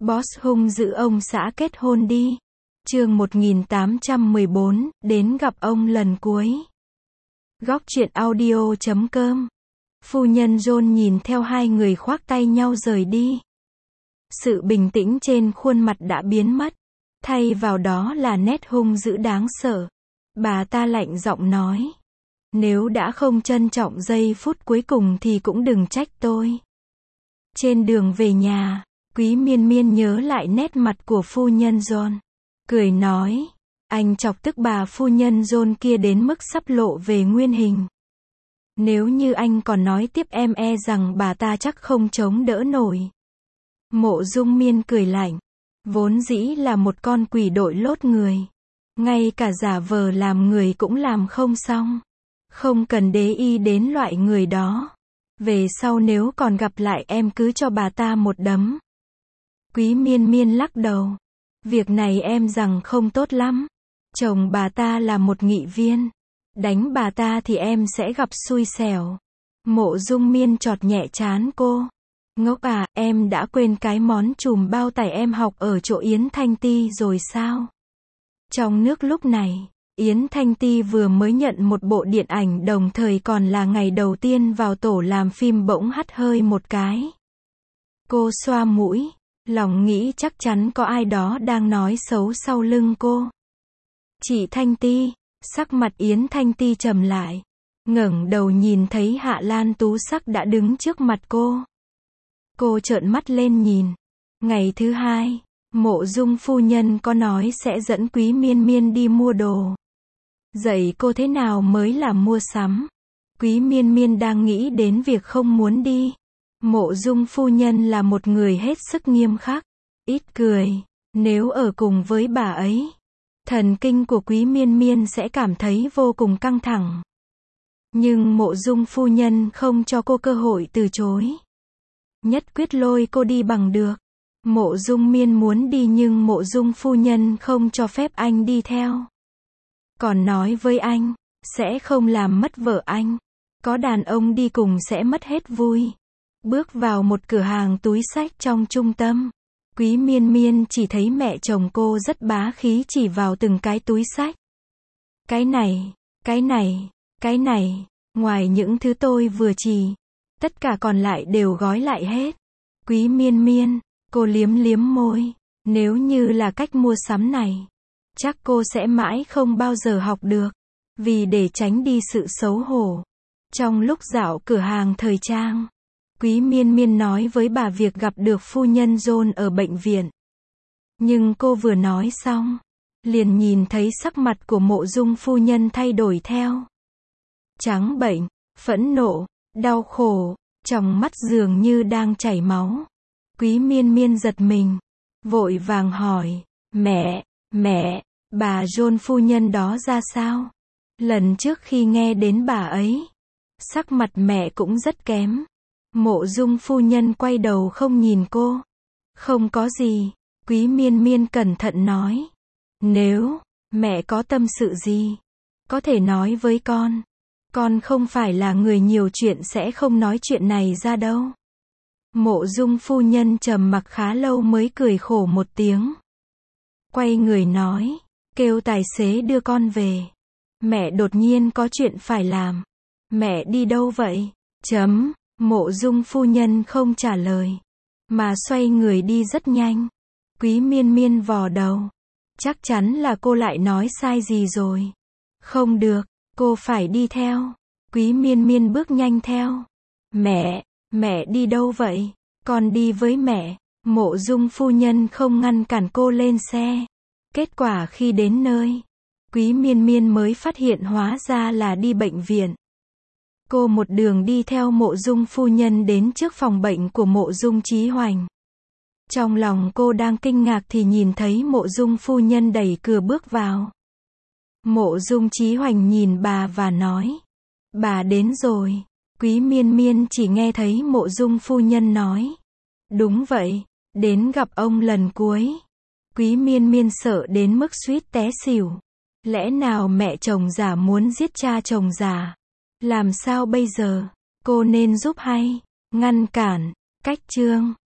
Boss hung dữ ông xã kết hôn đi. Chương 1814, đến gặp ông lần cuối. Góc truyện audio.com. Phu nhân John nhìn theo hai người khoác tay nhau rời đi. Sự bình tĩnh trên khuôn mặt đã biến mất, thay vào đó là nét hung dữ đáng sợ. Bà ta lạnh giọng nói, nếu đã không trân trọng giây phút cuối cùng thì cũng đừng trách tôi. Trên đường về nhà, Quý Miên Miên nhớ lại nét mặt của phu nhân John, cười nói, anh chọc tức bà phu nhân John kia đến mức sắp lộ về nguyên hình. Nếu như anh còn nói tiếp em e rằng bà ta chắc không chống đỡ nổi. Mộ Dung Miên cười lạnh, vốn dĩ là một con quỷ đội lốt người, ngay cả giả vờ làm người cũng làm không xong. Không cần để ý đến loại người đó. Về sau nếu còn gặp lại em cứ cho bà ta một đấm. Quý Miên Miên lắc đầu. Việc này em rằng không tốt lắm. Chồng bà ta là một nghị viên. Đánh bà ta thì em sẽ gặp xui xẻo. Mộ Dung Miên chọt nhẹ trán cô. Ngốc à, em đã quên cái món chùm bao tải em học ở chỗ Yến Thanh Ti rồi sao? Trong nước lúc này, Yến Thanh Ti vừa mới nhận một bộ điện ảnh đồng thời còn là ngày đầu tiên vào tổ làm phim bỗng hắt hơi một cái. Cô xoa mũi, lòng nghĩ chắc chắn có ai đó đang nói xấu sau lưng cô. Chị Thanh Ti, sắc mặt Yến Thanh Ti trầm lại, ngẩng đầu nhìn thấy Hạ Lan Tú Sắc đã đứng trước mặt cô. Cô trợn mắt lên nhìn. Ngày thứ hai, Mộ Dung phu nhân có nói sẽ dẫn Quý Miên Miên đi mua đồ. Dạy cô thế nào mới là mua sắm. Quý Miên Miên đang nghĩ đến việc không muốn đi. Mộ Dung phu nhân là một người hết sức nghiêm khắc, ít cười. Nếu ở cùng với bà ấy, thần kinh của Quý Miên Miên sẽ cảm thấy vô cùng căng thẳng. Nhưng Mộ Dung phu nhân không cho cô cơ hội từ chối. Nhất quyết lôi cô đi bằng được. Mộ Dung Miên muốn đi nhưng Mộ Dung phu nhân không cho phép anh đi theo. Còn nói với anh, sẽ không làm mất vợ anh. Có đàn ông đi cùng sẽ mất hết vui. Bước vào một cửa hàng túi xách trong trung tâm. Quý Miên Miên chỉ thấy mẹ chồng cô rất bá khí chỉ vào từng cái túi xách. Cái này, cái này, cái này, ngoài những thứ tôi vừa chỉ, tất cả còn lại đều gói lại hết. Quý Miên Miên, cô liếm liếm môi, nếu như là cách mua sắm này, chắc cô sẽ mãi không bao giờ học được. Vì để tránh đi sự xấu hổ, trong lúc dạo cửa hàng thời trang, Quý Miên Miên nói với bà việc gặp được phu nhân John ở bệnh viện. Nhưng cô vừa nói xong, liền nhìn thấy sắc mặt của Mộ Dung phu nhân thay đổi theo. Trắng bệch, phẫn nộ, đau khổ, trong mắt dường như đang chảy máu. Quý Miên Miên giật mình, vội vàng hỏi, mẹ, bà John phu nhân đó ra sao? Lần trước khi nghe đến bà ấy, sắc mặt mẹ cũng rất kém. Mộ Dung phu nhân quay đầu không nhìn cô. Không có gì, Quý Miên Miên cẩn thận nói. Nếu mẹ có tâm sự gì, có thể nói với con. Con không phải là người nhiều chuyện sẽ không nói chuyện này ra đâu. Mộ Dung phu nhân trầm mặc khá lâu mới cười khổ một tiếng. Quay người nói, kêu tài xế đưa con về. Mẹ đột nhiên có chuyện phải làm. Mẹ đi đâu vậy? Mộ Dung phu nhân không trả lời, mà xoay người đi rất nhanh. Quý Miên Miên vò đầu. Chắc chắn là cô lại nói sai gì rồi. Không được, cô phải đi theo. Quý Miên Miên bước nhanh theo. Mẹ đi đâu vậy? Con đi với mẹ. Mộ Dung phu nhân không ngăn cản cô lên xe. Kết quả khi đến nơi, Quý Miên Miên mới phát hiện hóa ra là đi bệnh viện. Cô một đường đi theo Mộ Dung phu nhân đến trước phòng bệnh của Mộ Dung Chí Hoành. Trong lòng cô đang kinh ngạc thì nhìn thấy Mộ Dung phu nhân đẩy cửa bước vào. Mộ Dung Chí Hoành nhìn bà và nói, bà đến rồi. Quý Miên Miên chỉ nghe thấy Mộ Dung phu nhân nói, đúng vậy, đến gặp ông lần cuối. Quý Miên Miên sợ đến mức suýt té xỉu. Lẽ nào mẹ chồng già muốn giết cha chồng già? Làm sao bây giờ? Cô nên giúp hay ngăn cản? Cách chương